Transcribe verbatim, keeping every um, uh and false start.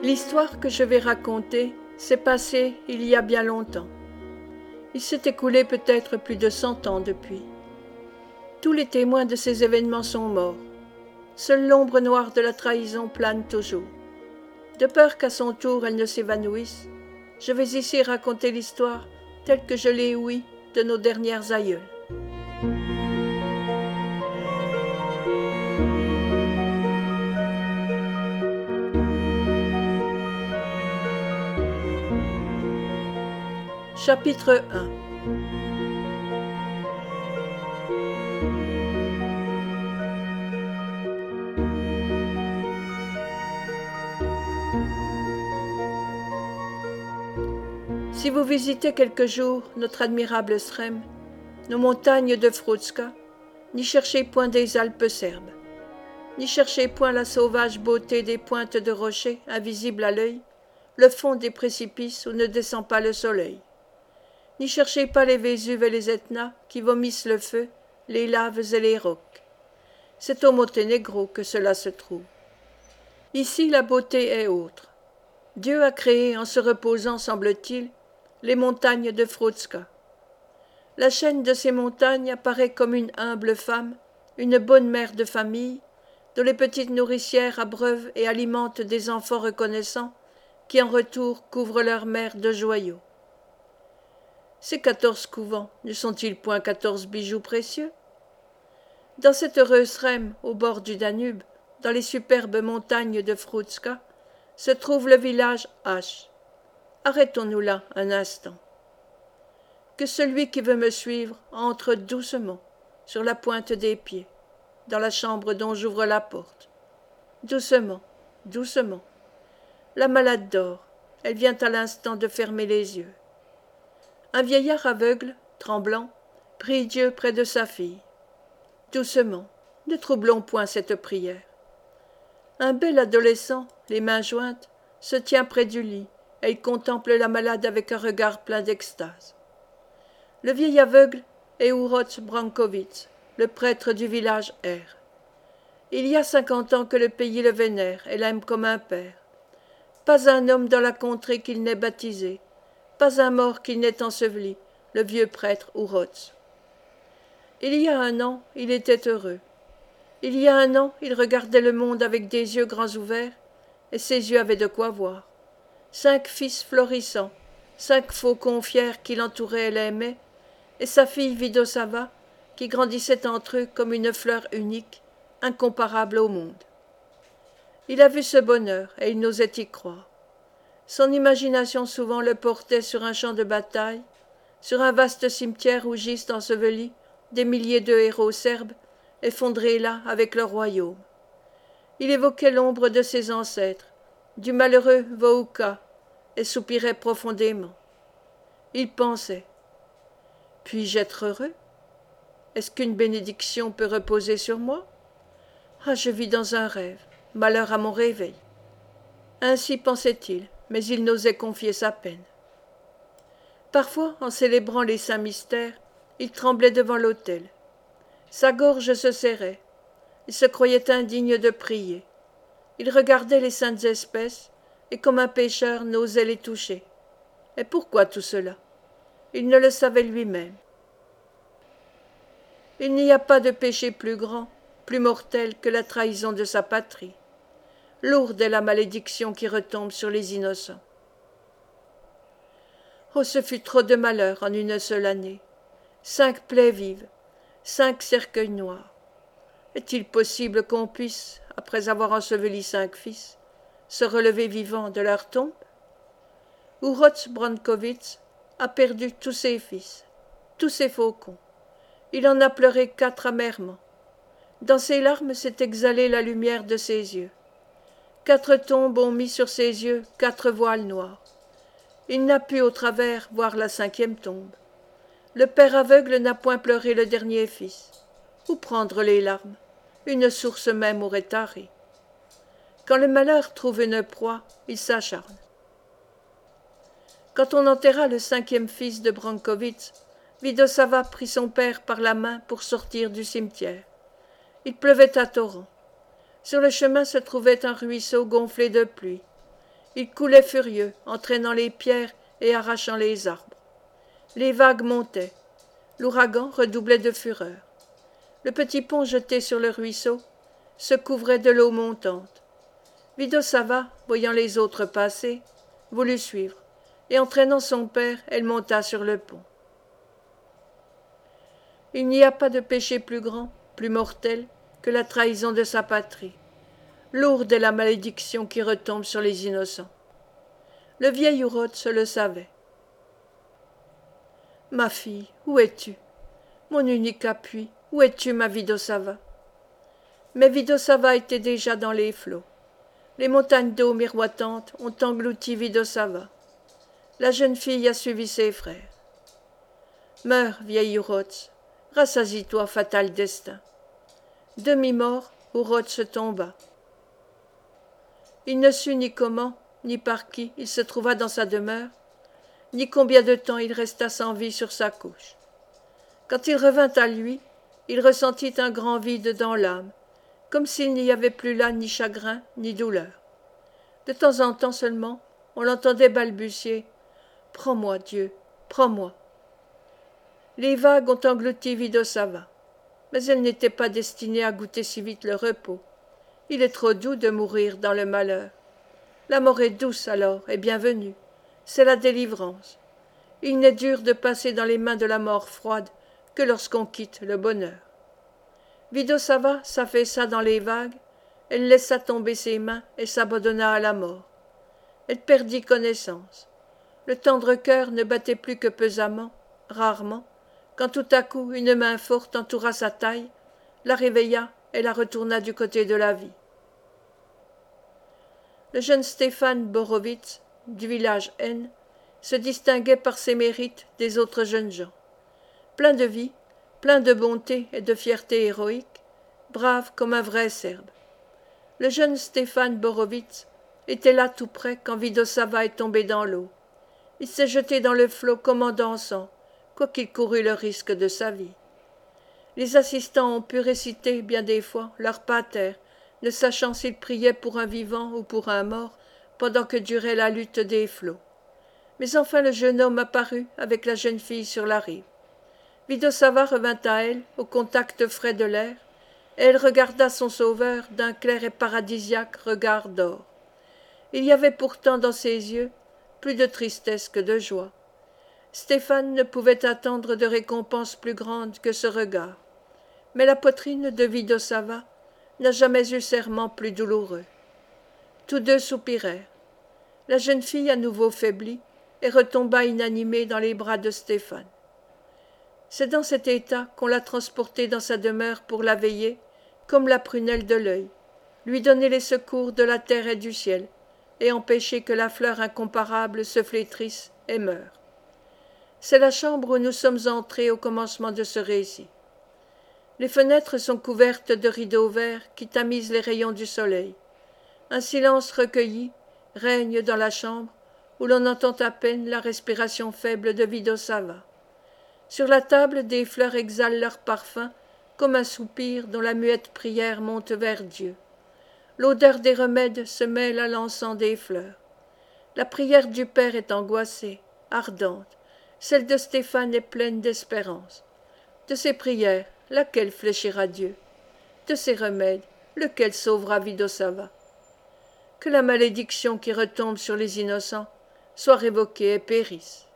L'histoire que je vais raconter s'est passée il y a bien longtemps. Il s'est écoulé peut-être plus de cent ans depuis. Tous les témoins de ces événements sont morts. Seule l'ombre noire de la trahison plane toujours. De peur qu'à son tour elle ne s'évanouisse, je vais ici raconter l'histoire telle que je l'ai ouïe de nos dernières aïeules. Chapitre un. Si vous visitez quelque jour notre admirable Srem, nos montagnes de Vroutzka, n'y cherchez point des Alpes serbes, n'y cherchez point la sauvage beauté des pointes de rochers invisibles à l'œil, le fond des précipices où ne descend pas le soleil. N'y cherchez pas les Vésuves et les Etnas qui vomissent le feu, les laves et les rocs. C'est au Monténégro que cela se trouve. Ici la beauté est autre. Dieu a créé, en se reposant, semble-t-il, les montagnes de Vroutzka. La chaîne de ces montagnes apparaît comme une humble femme, une bonne mère de famille, dont les petites nourricières abreuvent et alimentent des enfants reconnaissants qui, en retour, couvrent leur mère de joyaux. Ces quatorze couvents ne sont-ils point quatorze bijoux précieux? Dans cette heureuse Srem, au bord du Danube, dans les superbes montagnes de Vroutzka, se trouve le village H. Arrêtons-nous là un instant. Que celui qui veut me suivre entre doucement, sur la pointe des pieds, dans la chambre dont j'ouvre la porte. Doucement, doucement. La malade dort, elle vient à l'instant de fermer les yeux. Un vieillard aveugle, tremblant, prie Dieu près de sa fille. Doucement, ne troublons point cette prière. Un bel adolescent, les mains jointes, se tient près du lit, et il contemple la malade avec un regard plein d'extase. Le vieil aveugle est Uroš Branković, le prêtre du village R. Il y a cinquante ans que le pays le vénère et l'aime comme un père. Pas un homme dans la contrée qu'il n'ait baptisé, pas un mort qu'il n'ait enseveli, le vieux prêtre Uroš. Il y a un an, il était heureux. Il y a un an, il regardait le monde avec des yeux grands ouverts, et ses yeux avaient de quoi voir. Cinq fils florissants, cinq faucons fiers qui l'entouraient et l'aimaient, et sa fille Vidosava, qui grandissait entre eux comme une fleur unique, incomparable au monde. Il a vu ce bonheur, et il n'osait y croire. Son imagination souvent le portait sur un champ de bataille, sur un vaste cimetière où gisent ensevelis des milliers de héros serbes, effondrés là avec leur royaume. Il évoquait l'ombre de ses ancêtres, du malheureux Vouka, et soupirait profondément. Il pensait: puis-je être heureux? Est-ce qu'une bénédiction peut reposer sur moi? Ah, je vis dans un rêve, malheur à mon réveil. Ainsi pensait-il, mais il n'osait confier sa peine. Parfois, en célébrant les saints mystères, il tremblait devant l'autel. Sa gorge se serrait. Il se croyait indigne de prier. Il regardait les saintes espèces, et comme un pécheur n'osait les toucher. Et pourquoi tout cela? Il ne le savait lui-même. Il n'y a pas de péché plus grand, plus mortel que la trahison de sa patrie. Lourde est la malédiction qui retombe sur les innocents. Oh, ce fut trop de malheur en une seule année. Cinq plaies vives, cinq cercueils noirs. Est-il possible qu'on puisse, après avoir enseveli cinq fils, se relever vivant de leur tombe? Uroš Branković a perdu tous ses fils, tous ses faucons. Il en a pleuré quatre amèrement. Dans ses larmes s'est exhalée la lumière de ses yeux. Quatre tombes ont mis sur ses yeux quatre voiles noirs. Il n'a pu au travers voir la cinquième tombe. Le père aveugle n'a point pleuré le dernier fils. Où prendre les larmes? Une source même aurait tari. Quand le malheur trouve une proie, il s'acharne. Quand on enterra le cinquième fils de Branković, Vidosava prit son père par la main pour sortir du cimetière. Il pleuvait à torrents. Sur le chemin se trouvait un ruisseau gonflé de pluie. Il coulait furieux, entraînant les pierres et arrachant les arbres. Les vagues montaient. L'ouragan redoublait de fureur. Le petit pont jeté sur le ruisseau se couvrait de l'eau montante. Vidosava, voyant les autres passer, voulut suivre, et entraînant son père, elle monta sur le pont. Il n'y a pas de péché plus grand, plus mortel, que la trahison de sa patrie. Lourde est la malédiction qui retombe sur les innocents. Le vieil Urotz le savait. « Ma fille, où es-tu? Mon unique appui, où es-tu, ma Vidosava ?» Mais Vidosava était déjà dans les flots. Les montagnes d'eau miroitantes ont englouti Vidosava. La jeune fille a suivi ses frères. « Meurs, vieil Urotz, rassasie-toi, fatal destin. » Demi-mort, Urotz tomba. Il ne sut ni comment, ni par qui il se trouva dans sa demeure, ni combien de temps il resta sans vie sur sa couche. Quand il revint à lui, il ressentit un grand vide dans l'âme, comme s'il n'y avait plus là ni chagrin ni douleur. De temps en temps seulement, on l'entendait balbutier « Prends-moi, Dieu, prends-moi ». Les vagues ont englouti Vidosava, mais elle n'était pas destinée à goûter si vite le repos. Il est trop doux de mourir dans le malheur. La mort est douce alors et bienvenue. C'est la délivrance. Il n'est dur de passer dans les mains de la mort froide que lorsqu'on quitte le bonheur. Vidosava s'affaissa dans les vagues, elle laissa tomber ses mains et s'abandonna à la mort. Elle perdit connaissance. Le tendre cœur ne battait plus que pesamment, rarement, quand tout à coup une main forte entoura sa taille, la réveilla et la retourna du côté de la vie. Le jeune Stéphane Borovitz, du village N, se distinguait par ses mérites des autres jeunes gens. Plein de vie, plein de bonté et de fierté héroïque, brave comme un vrai Serbe. Le jeune Stéphane Borovitz était là tout près quand Vidosava est tombé dans l'eau. Il s'est jeté dans le flot comme en dansant, quoiqu'il courût le risque de sa vie. Les assistants ont pu réciter bien des fois leur pater, ne sachant s'ils priaient pour un vivant ou pour un mort, pendant que durait la lutte des flots. Mais enfin le jeune homme apparut avec la jeune fille sur la rive. Vidosava revint à elle, au contact frais de l'air, et elle regarda son sauveur d'un clair et paradisiaque regard d'or. Il y avait pourtant dans ses yeux plus de tristesse que de joie. Stéphane ne pouvait attendre de récompense plus grande que ce regard. Mais la poitrine de Vidosava n'a jamais eu serment plus douloureux. Tous deux soupirèrent. La jeune fille à nouveau faiblit et retomba inanimée dans les bras de Stéphane. C'est dans cet état qu'on l'a transportée dans sa demeure pour la veiller, comme la prunelle de l'œil, lui donner les secours de la terre et du ciel, et empêcher que la fleur incomparable se flétrisse et meure. C'est la chambre où nous sommes entrés au commencement de ce récit. Les fenêtres sont couvertes de rideaux verts qui tamisent les rayons du soleil. Un silence recueilli règne dans la chambre où l'on entend à peine la respiration faible de Vidosava. Sur la table, des fleurs exhalent leur parfum comme un soupir dont la muette prière monte vers Dieu. L'odeur des remèdes se mêle à l'encens des fleurs. La prière du Père est angoissée, ardente. Celle de Stéphane est pleine d'espérance. De ses prières, laquelle fléchira Dieu? De ses remèdes, lequel sauvera Vidosava? Que la malédiction qui retombe sur les innocents soit révoquée et périsse.